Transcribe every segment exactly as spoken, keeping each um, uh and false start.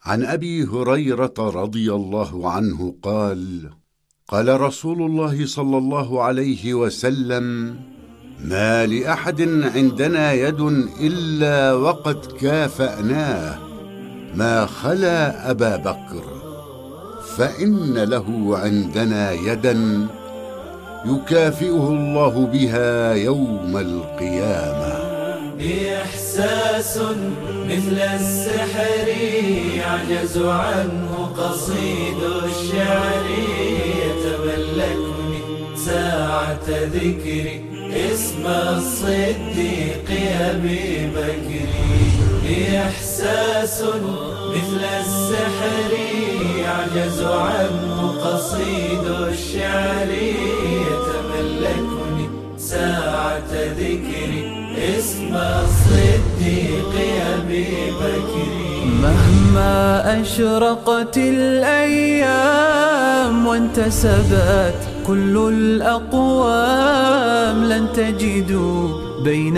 عن أبي هريرة رضي الله عنه قال: قال رسول الله صلى الله عليه وسلم: ما لأحد عندنا يد إلا وقد كافأناه ما خلا أبا بكر، فإن له عندنا يدا يكافئه الله بها يوم القيامة. إحساس مثل السحر يعجز عنه قصيد الشعر، يتملكني ساعة ذكري اسم الصديق أبي بكر. إحساس مثل السحر يعجز عنه قصيد الشعر، يتملكني ساعة ذكري اسم الصديق أبي بكر. مهما أشرقت الأيام وانتسبت كل الأقوام، لن تجدوا بين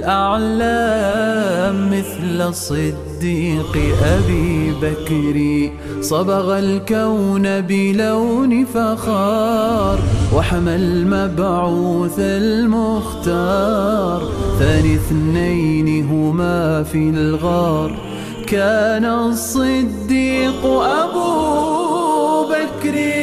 الأعلام مثل الصديق أبي بكر. صبغ الكون بلون فخار وحمى المبعوث المختار، ثاني اثنين هما في الغار كان الصديق أبو بكر.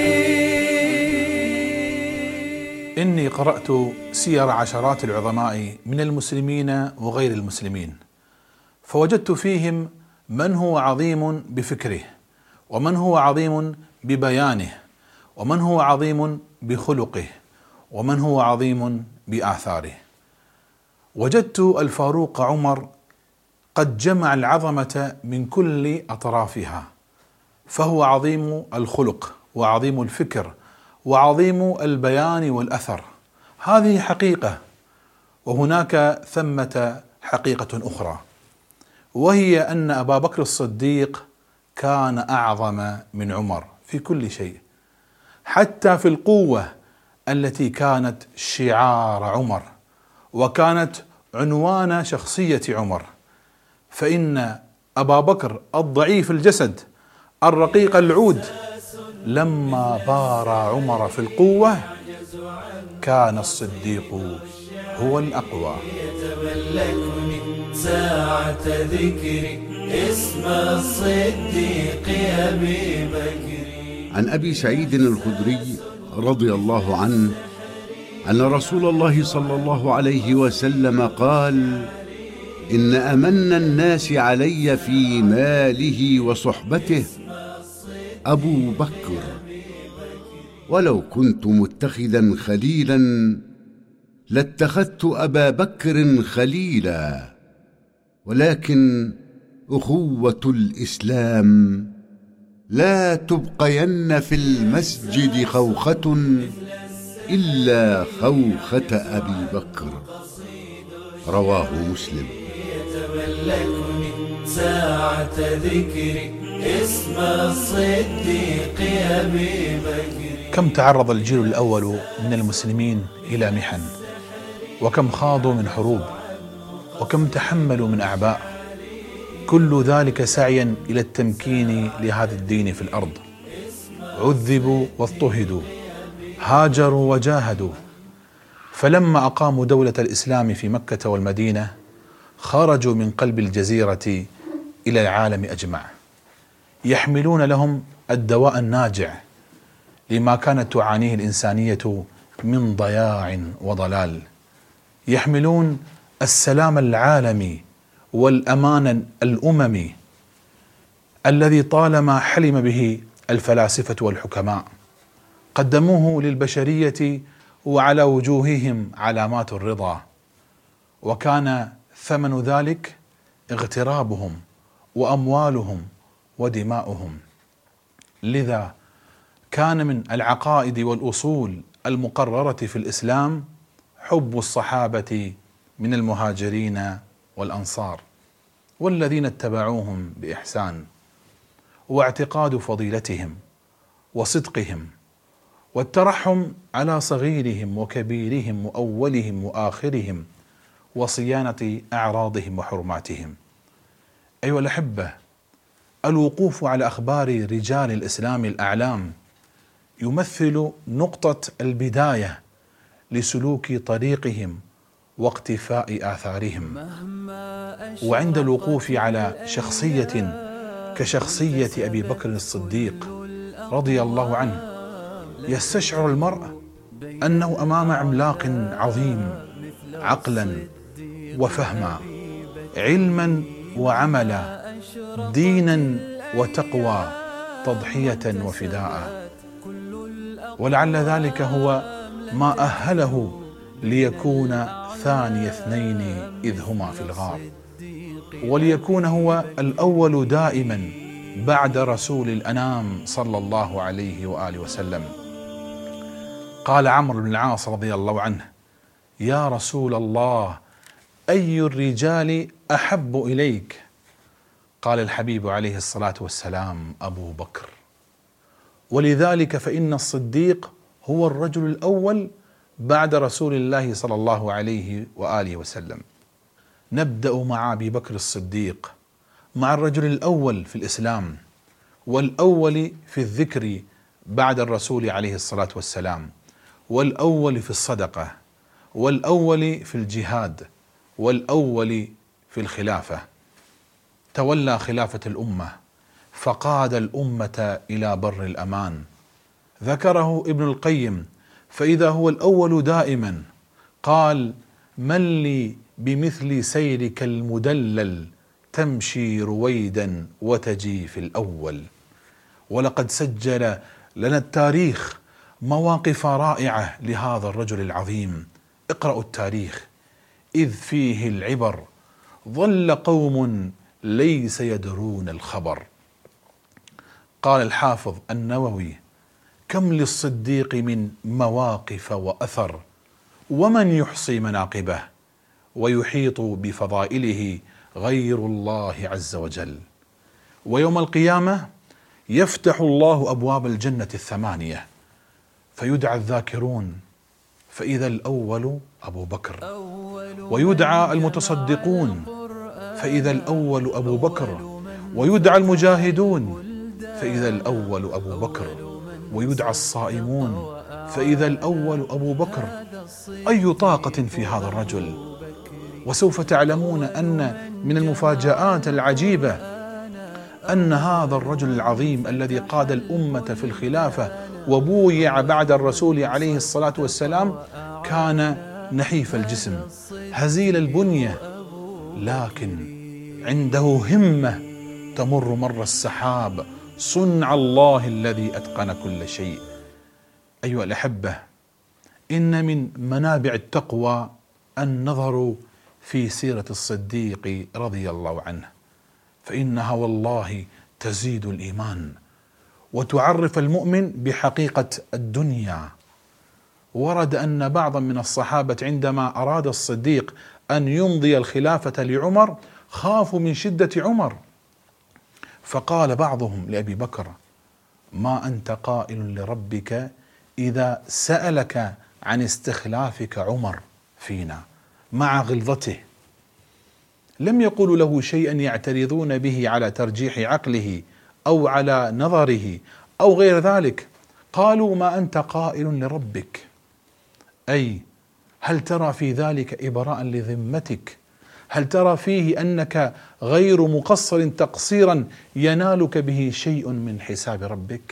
إني قرأت سير عشرات العظماء من المسلمين وغير المسلمين، فوجدت فيهم من هو عظيم بفكره، ومن هو عظيم ببيانه، ومن هو عظيم بخلقه، ومن هو عظيم بآثاره. وجدت الفاروق عمر قد جمع العظمة من كل أطرافها، فهو عظيم الخلق وعظيم الفكر وعظيم البيان والأثر. هذه حقيقة، وهناك ثمة حقيقة أخرى، وهي أن أبا بكر الصديق كان أعظم من عمر في كل شيء، حتى في القوة التي كانت شعار عمر وكانت عنوان شخصية عمر. فإن أبا بكر الضعيف الجسد الرقيق العود لما بار عمر في القوة كان الصديق هو الأقوى. يتملكني ساعة ذكري اسم الصديق أبي بكر. عن أبي سعيد الخدري رضي الله عنه أن رسول الله صلى الله عليه وسلم قال: إن أمن الناس علي في ماله وصحبته أبو بكر، ولو كنت متخذا خليلا لاتخذت أبا بكر خليلا، ولكن أخوة الإسلام لا تبقين في المسجد خوخة إلا خوخة أبي بكر. رواه مسلم. يتملكني ساعة ذكري اسم الصديق أبي بكر. كم تعرض الجيل الأول من المسلمين إلى محن، وكم خاضوا من حروب، وكم تحملوا من أعباء، كل ذلك سعيا إلى التمكين لهذا الدين في الأرض. عذبوا واضطهدوا، هاجروا وجاهدوا، فلما أقاموا دولة الإسلام في مكة والمدينة خرجوا من قلب الجزيرة إلى العالم أجمع، يحملون لهم الدواء الناجع لما كانت تعانيه الإنسانية من ضياع وضلال، يحملون السلام العالمي والأمان الأممي الذي طالما حلم به الفلاسفة والحكماء، قدموه للبشرية وعلى وجوههم علامات الرضا، وكان ثمن ذلك اغترابهم وأموالهم ودماؤهم. لذا كان من العقائد والأصول المقررة في الإسلام حب الصحابة من المهاجرين والأنصار والذين اتبعوهم بإحسان، واعتقاد فضيلتهم وصدقهم، والترحم على صغيرهم وكبيرهم وأولهم وآخرهم، وصيانة أعراضهم وحرماتهم. أيها الأحبة، الوقوف على أخبار رجال الإسلام الأعلام يمثل نقطة البداية لسلوك طريقهم واقتفاء آثارهم. وعند الوقوف على شخصية كشخصية أبي بكر الصديق رضي الله عنه يستشعر المرء أنه أمام عملاق عظيم عقلا وفهما، علما وعملا، دينا وتقوى، تضحية وفداء. ولعل ذلك هو ما أهله ليكون ثاني اثنين إذ هما في الغار، وليكون هو الأول دائما بعد رسول الأنام صلى الله عليه وآله وسلم. قال عمرو بن العاص رضي الله عنه: يا رسول الله، أي الرجال أحب إليك؟ قال الحبيب عليه الصلاة والسلام: أبو بكر. ولذلك فإن الصديق هو الرجل الأول بعد رسول الله صلى الله عليه وآله وسلم. نبدأ مع أبي بكر الصديق، مع الرجل الأول في الإسلام، والأول في الذكر بعد الرسول عليه الصلاة والسلام، والأول في الصدقة، والأول في الجهاد، والأول في الخلافة. تولى خلافة الأمة فقاد الأمة إلى بر الأمان. ذكره ابن القيم فإذا هو الأول دائما قال: من لي بمثل سيرك المدلل، تمشي رويدا وتجي في الأول. ولقد سجل لنا التاريخ مواقف رائعة لهذا الرجل العظيم. اقرأوا التاريخ: إذ فيه العبر ظل قوم ليس يدرون الخبر. قال الحافظ النووي: كم للصديق من مواقف وأثر، ومن يحصي مناقبه ويحيط بفضائله غير الله عز وجل. ويوم القيامة يفتح الله أبواب الجنة الثمانية فيدعى الذاكرون فإذا الأول أبو بكر، ويدعى المتصدقون فإذا الأول أبو بكر، ويدعى المجاهدون فإذا الأول أبو بكر، ويدعى الصائمون فإذا الأول أبو بكر. أي طاقة في هذا الرجل! وسوف تعلمون أن من المفاجآت العجيبة أن هذا الرجل العظيم الذي قاد الأمة في الخلافة وبويع بعد الرسول عليه الصلاة والسلام كان نحيف الجسم هزيل البنية، لكن عنده همة تمر مر السحاب، صنع الله الذي أتقن كل شيء. أيها الأحبة، إن من منابع التقوى النظر في سيرة الصديق رضي الله عنه، فإنها والله تزيد الإيمان وتعرف المؤمن بحقيقة الدنيا. ورد أن بعضا من الصحابة عندما أراد الصديق أن يمضي الخلافة لعمر خافوا من شدة عمر، فقال بعضهم لأبي بكر: ما أنت قائل لربك إذا سألك عن استخلافك عمر فينا؟ مع غلظته لم يقولوا له شيئا يعترضون به على ترجيح عقله أو على نظره أو غير ذلك. قالوا: ما أنت قائل لربك، أي هل ترى في ذلك إبراء لذمتك؟ هل ترى فيه أنك غير مقصر تقصيرا ينالك به شيء من حساب ربك؟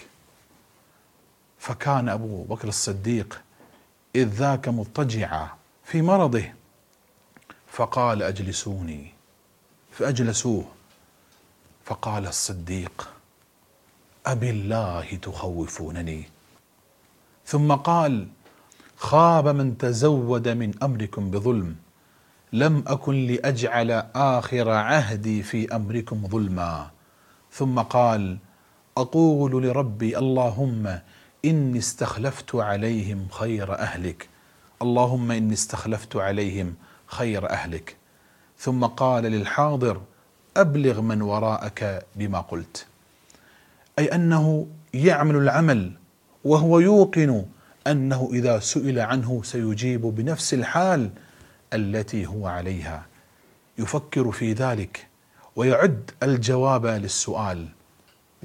فكان أبو بكر الصديق إذ ذاك مضطجعا في مرضه، فقال: أجلسوني، فأجلسوه. فقال الصديق: أبي الله تخوفونني. ثم قال: خاب من تزود من أمركم بظلم، لم أكن لأجعل آخر عهدي في أمركم ظلما. ثم قال: أقول لربي اللهم إني استخلفت عليهم خير أهلك، اللهم إني استخلفت عليهم خير أهلك. ثم قال للحاضر: أبلغ من وراءك بما قلت، أي أنه يعمل العمل وهو يوقن أنه إذا سئل عنه سيجيب بنفس الحال التي هو عليها. يفكر في ذلك ويعد الجواب للسؤال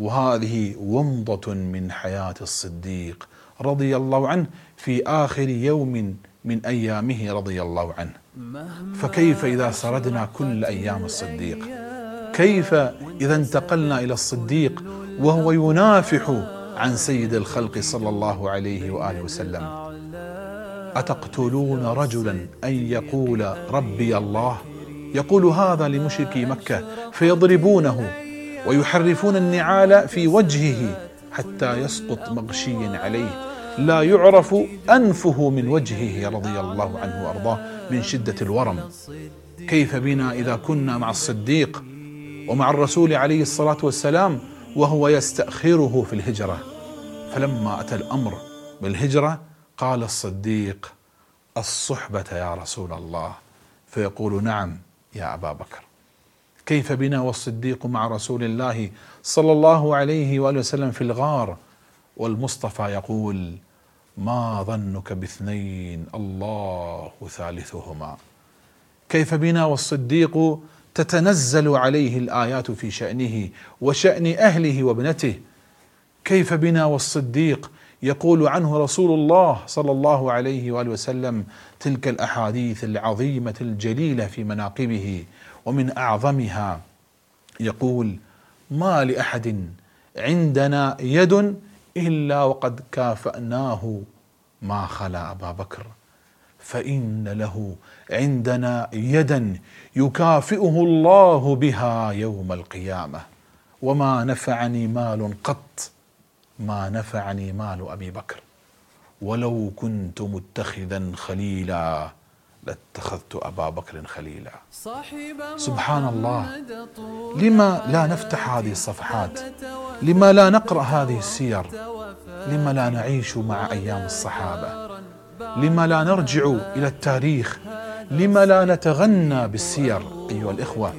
وهذه ومضة من حياة الصديق رضي الله عنه في آخر يوم من أيامه رضي الله عنه. فكيف إذا سردنا كل أيام الصديق؟ كيف إذا انتقلنا إلى الصديق وهو ينافح عن سيد الخلق صلى الله عليه وآله وسلم؟ أتقتلون رجلا أن يقول ربي الله؟ يقول هذا لمشركي مكة فيضربونه ويحرفون النعال في وجهه حتى يسقط مغشيا عليه لا يعرف أنفه من وجهه رضي الله عنه وأرضاه من شدة الورم. كيف بنا إذا كنا مع الصديق ومع الرسول عليه الصلاة والسلام وهو يستأخره في الهجرة؟ فلما أتى الأمر بالهجرة قال الصديق الصحبة يا رسول الله، فيقول نعم يا أبا بكر. كيف بنا والصديق مع رسول الله صلى الله عليه وآله وسلم في الغار والمصطفى يقول ما ظنك باثنين الله ثالثهما؟ كيف بنا والصديق تتنزل عليه الآيات في شأنه وشأن أهله وابنته؟ كيف بنا والصديق يقول عنه رسول الله صلى الله عليه وآله وسلم تلك الأحاديث العظيمة الجليلة في مناقبه، ومن أعظمها يقول ما لأحد عندنا يد إلا وقد كافأناه ما خلا أبا بكر، فإن له عندنا يدا يكافئه الله بها يوم القيامة، وما نفعني مال قط ما نفعني مال أبي بكر، ولو كنت متخذا خليلا لاتخذت أبا بكر خليلا. سبحان الله، لما لا نفتح هذه الصفحات؟ لما لا نقرأ هذه السير؟ لما لا نعيش مع أيام الصحابة؟ لما لا نرجع إلى التاريخ؟ لما لا نتغنى بالسير؟ أيها الإخوة،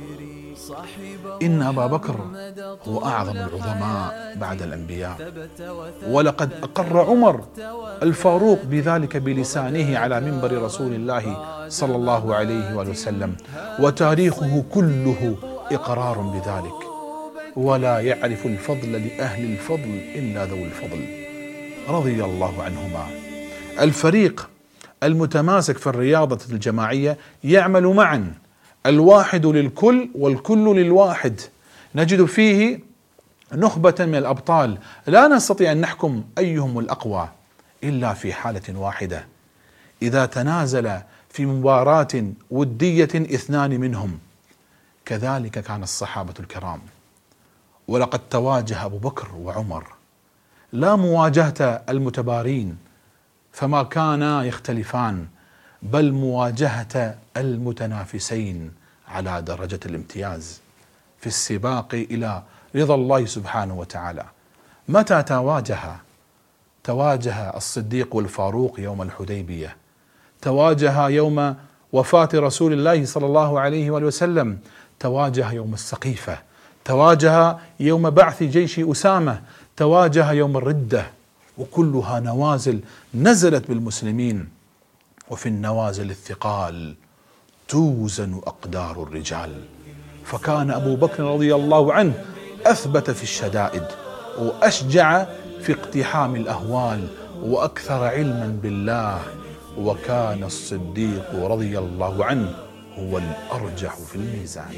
إن أبا بكر هو أعظم العظماء بعد الأنبياء، ولقد أقر عمر الفاروق بذلك بلسانه على منبر رسول الله صلى الله عليه وآله وسلم، وتاريخه كله إقرار بذلك. ولا يعرف الفضل لأهل الفضل إلا ذو الفضل رضي الله عنهما. الفريق المتماسك في الرياضة الجماعية يعمل معا، الواحد للكل والكل للواحد. نجد فيه نخبة من الأبطال لا نستطيع أن نحكم أيهم الأقوى إلا في حالة واحدة، إذا تنازل في مباراة ودية اثنان منهم. كذلك كان الصحابة الكرام، ولقد تواجه أبو بكر وعمر، لا مواجهة المتبارين فما كانا يختلفان، بل مواجهة المتنافسين على درجة الامتياز في السباق إلى رضا الله سبحانه وتعالى. متى تواجه؟ تواجه الصديق والفاروق يوم الحديبية، تواجه يوم وفاة رسول الله صلى الله عليه وآله وسلم، تواجه يوم السقيفة، تواجه يوم بعث جيش أسامة، تواجه يوم الردة، وكلها نوازل نزلت بالمسلمين. وفي النوازل الثقال توزن أقدار الرجال، فكان أبو بكر رضي الله عنه أثبت في الشدائد، وأشجع في اقتحام الأهوال، وأكثر علما بالله. وكان الصديق رضي الله عنه هو الأرجح في الميزان.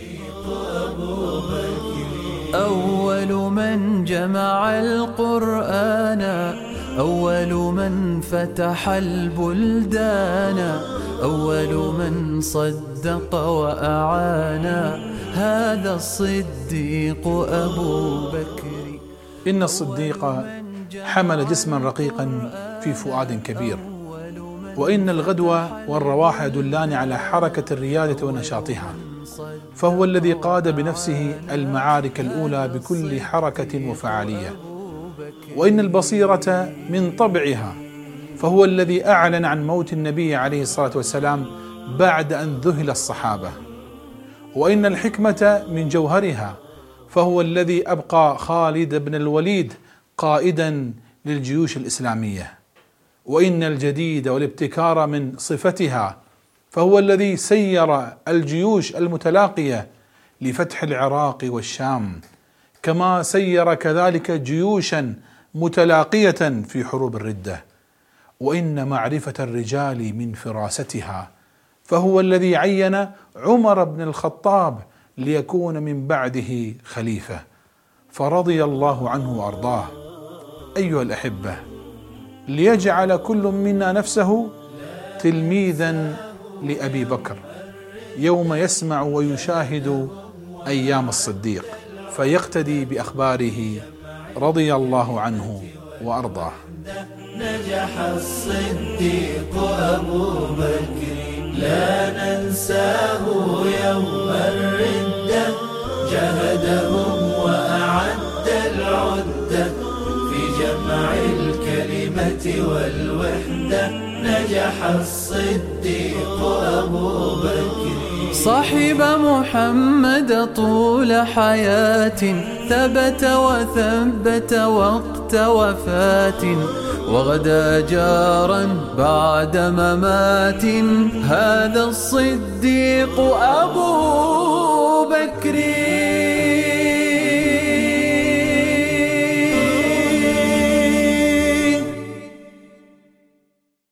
أول من جمع القرآن، أول من فتح البلدان، أول من صدق وأعان، هذا الصديق أبو بكر. إن الصديق حمل جسما رقيقا في فؤاد كبير، وإن الغدو والرواح يدلان على حركة الريادة ونشاطها، فهو الذي قاد بنفسه المعارك الأولى بكل حركة وفعالية. وإن البصيرة من طبعها، فهو الذي أعلن عن موت النبي عليه الصلاة والسلام بعد أن ذهل الصحابة. وإن الحكمة من جوهرها، فهو الذي أبقى خالد بن الوليد قائدا للجيوش الإسلامية. وإن الجديد والابتكار من صفتها، فهو الذي سير الجيوش المتلاقية لفتح العراق والشام. كما سير كذلك جيوشا متلاقية في حروب الردة. وإن معرفة الرجال من فراستها، فهو الذي عين عمر بن الخطاب ليكون من بعده خليفة، فرضي الله عنه وأرضاه. أيها الأحبة، ليجعل كل منا نفسه تلميذا لأبي بكر يوم يسمع ويشاهد أيام الصديق، فيقتدي بأخباره رضي الله عنه وأرضاه. نجح الصديق أبو بكر لا ننساه يوم الردة، جهدهم وأعد العدة في جمع الكلمة والوحدة. نجح الصديق أبو بكر صاحب محمد طول حياة، ثبت وثبت وقت وفاة، وغدا جارا بعد ممات. هذا الصديق أبو بكر.